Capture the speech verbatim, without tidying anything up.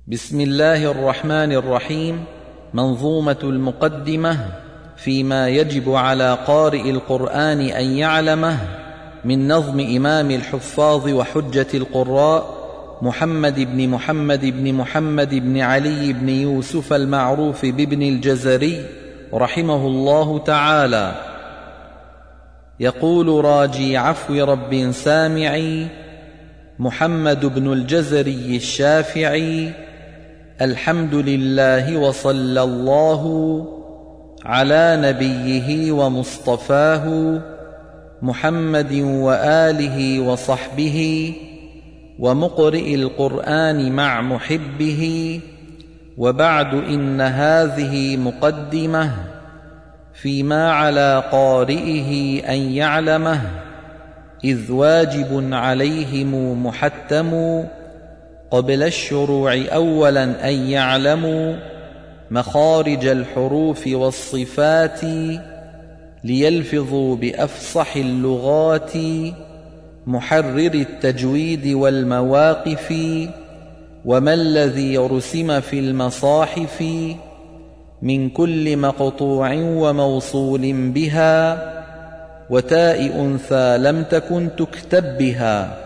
بسم الله الرحمن الرحيم. منظومة المقدمة فيما يجب على قارئ القرآن أن يعلمه، من نظم إمام الحفاظ وحجة القراء محمد بن محمد بن محمد بن علي بن يوسف المعروف بابن الجزري رحمه الله تعالى. يقول راجي عفو رب سامعي محمد بن الجزري الشافعي: الحمد لله وصلى الله على نبيه ومصطفاه محمد وآله وصحبه ومقرئ القرآن مع محبه. وبعد، إن هذه مقدمة فيما على قارئه أن يعلمه، إذ واجب عليهم محتم قبل الشروع أولا أن يعلموا مخارج الحروف والصفات، ليلفظوا بأفصح اللغات محرر التجويد والمواقف، وما الذي رسم في المصاحف من كل مقطوع وموصول بها، وتاء أنثى لم تكن تكتب بها.